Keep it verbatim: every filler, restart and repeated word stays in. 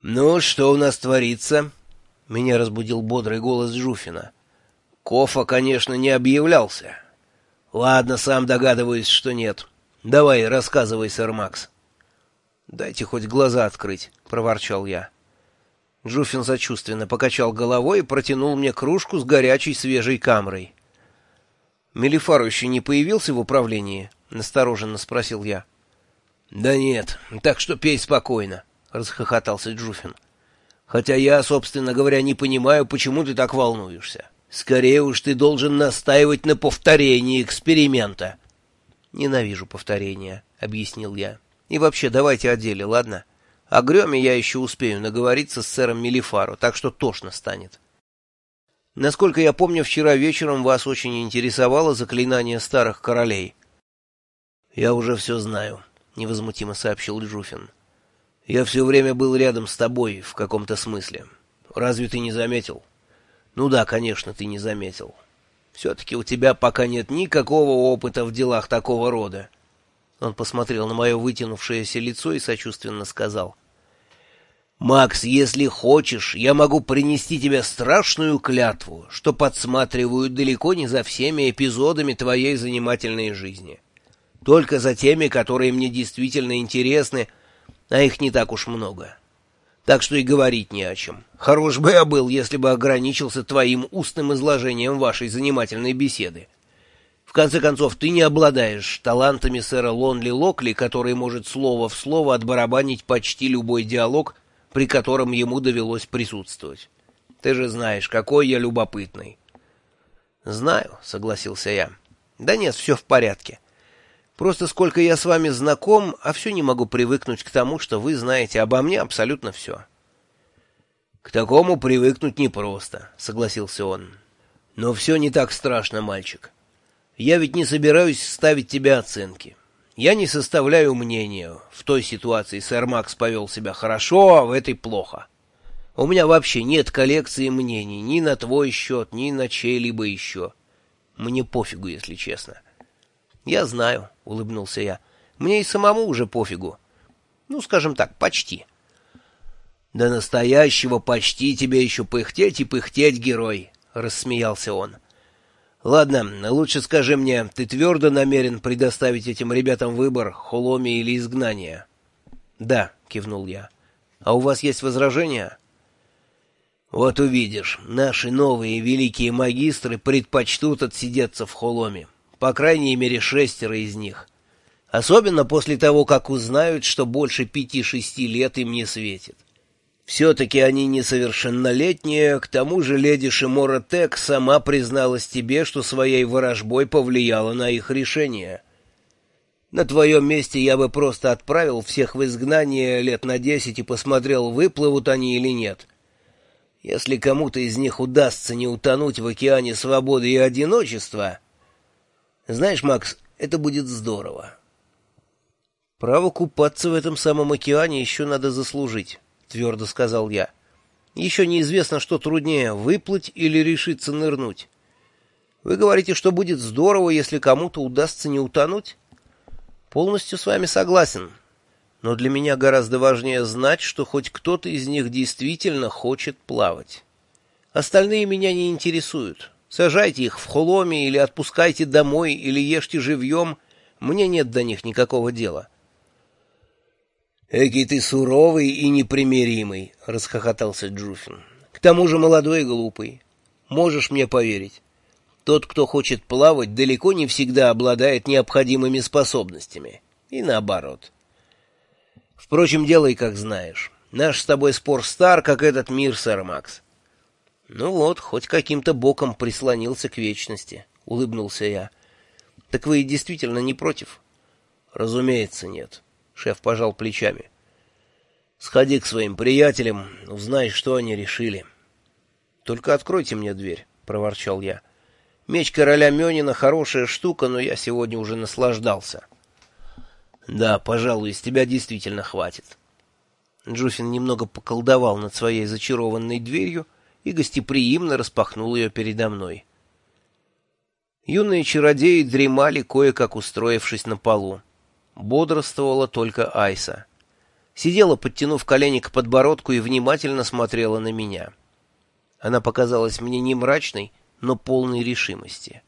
«Ну, что у нас творится?» — меня разбудил бодрый голос Джуфина. «Кофа, конечно, не объявлялся». «Ладно, сам догадываюсь, что нет. Давай, рассказывай, сэр Макс». «Дайте хоть глаза открыть», — проворчал я. Джуфин сочувственно покачал головой и протянул мне кружку с горячей свежей камрой. «Мелифару еще не появился в управлении?» — настороженно спросил я. «Да нет, так что пей спокойно», — расхохотался Джуфин. «Хотя я, собственно говоря, не понимаю, почему ты так волнуешься. Скорее уж ты должен настаивать на повторении эксперимента». «Ненавижу повторения», — объяснил я. «И вообще, давайте о деле, ладно? О Грёме я еще успею наговориться с сэром Мелифаро, так что тошно станет. Насколько я помню, вчера вечером вас очень интересовало заклинание старых королей». «Я уже все знаю», — невозмутимо сообщил Джуфин. «Я все время был рядом с тобой в каком-то смысле. Разве ты не заметил?» «Ну да, конечно, ты не заметил. Все-таки у тебя пока нет никакого опыта в делах такого рода». Он посмотрел на мое вытянувшееся лицо и сочувственно сказал. «Макс, если хочешь, я могу принести тебе страшную клятву, что подсматриваю далеко не за всеми эпизодами твоей занимательной жизни. Только за теми, которые мне действительно интересны, а их не так уж много. Так что и говорить не о чем. Хорош бы я был, если бы ограничился твоим устным изложением вашей занимательной беседы. В конце концов, ты не обладаешь талантами сэра Лонли Локли, который может слово в слово отбарабанить почти любой диалог, при котором ему довелось присутствовать. Ты же знаешь, какой я любопытный». «Знаю», — согласился я. «Да нет, все в порядке. Просто сколько я с вами знаком, а все не могу привыкнуть к тому, что вы знаете обо мне абсолютно все». «К такому привыкнуть непросто», — согласился он. «Но все не так страшно, мальчик. Я ведь не собираюсь ставить тебе оценки. Я не составляю мнения. В той ситуации сэр Макс повел себя хорошо, а в этой плохо. У меня вообще нет коллекции мнений ни на твой счет, ни на чей-либо еще. Мне пофигу, если честно». «Я знаю», — улыбнулся я. «Мне и самому уже пофигу. Ну, скажем так, почти». «До настоящего почти тебе еще пыхтеть и пыхтеть, герой», — рассмеялся он. «Ладно, лучше скажи мне, ты твердо намерен предоставить этим ребятам выбор, Холоми или изгнание?» «Да», — кивнул я. «А у вас есть возражения?» «Вот увидишь, наши новые великие магистры предпочтут отсидеться в Холоме. По крайней мере, шестеро из них. Особенно после того, как узнают, что больше пяти-шести лет им не светит. Все-таки они несовершеннолетние, к тому же леди Шимора Тек сама призналась тебе, что своей ворожбой повлияла на их решение. На твоем месте я бы просто отправил всех в изгнание лет на десять и посмотрел, выплывут они или нет. Если кому-то из них удастся не утонуть в океане свободы и одиночества... Знаешь, Макс, это будет здорово». «Право купаться в этом самом океане еще надо заслужить», — твердо сказал я. «Еще неизвестно, что труднее, выплыть или решиться нырнуть. Вы говорите, что будет здорово, если кому-то удастся не утонуть? Полностью с вами согласен. Но для меня гораздо важнее знать, что хоть кто-то из них действительно хочет плавать. Остальные меня не интересуют. Сажайте их в Холоме или отпускайте домой, или ешьте живьем. Мне нет до них никакого дела». «Экий ты суровый и непримиримый», — расхохотался Джуфин. «К тому же молодой и глупый. Можешь мне поверить. Тот, кто хочет плавать, далеко не всегда обладает необходимыми способностями. И наоборот. Впрочем, делай, как знаешь. Наш с тобой спор стар, как этот мир, сэр Макс». «Ну вот, хоть каким-то боком прислонился к вечности», — улыбнулся я. «Так вы действительно не против?» «Разумеется, нет», — шеф пожал плечами. «Сходи к своим приятелям, узнай, что они решили». «Только откройте мне дверь», — проворчал я. «Меч короля Мёнина хорошая штука, но я сегодня уже наслаждался». «Да, пожалуй, из тебя действительно хватит». Джуфин немного поколдовал над своей зачарованной дверью и гостеприимно распахнул ее передо мной. Юные чародеи дремали, кое-как устроившись на полу. Бодрствовала только Айса. Сидела, подтянув колени к подбородку, и внимательно смотрела на меня. Она показалась мне не мрачной, но полной решимости.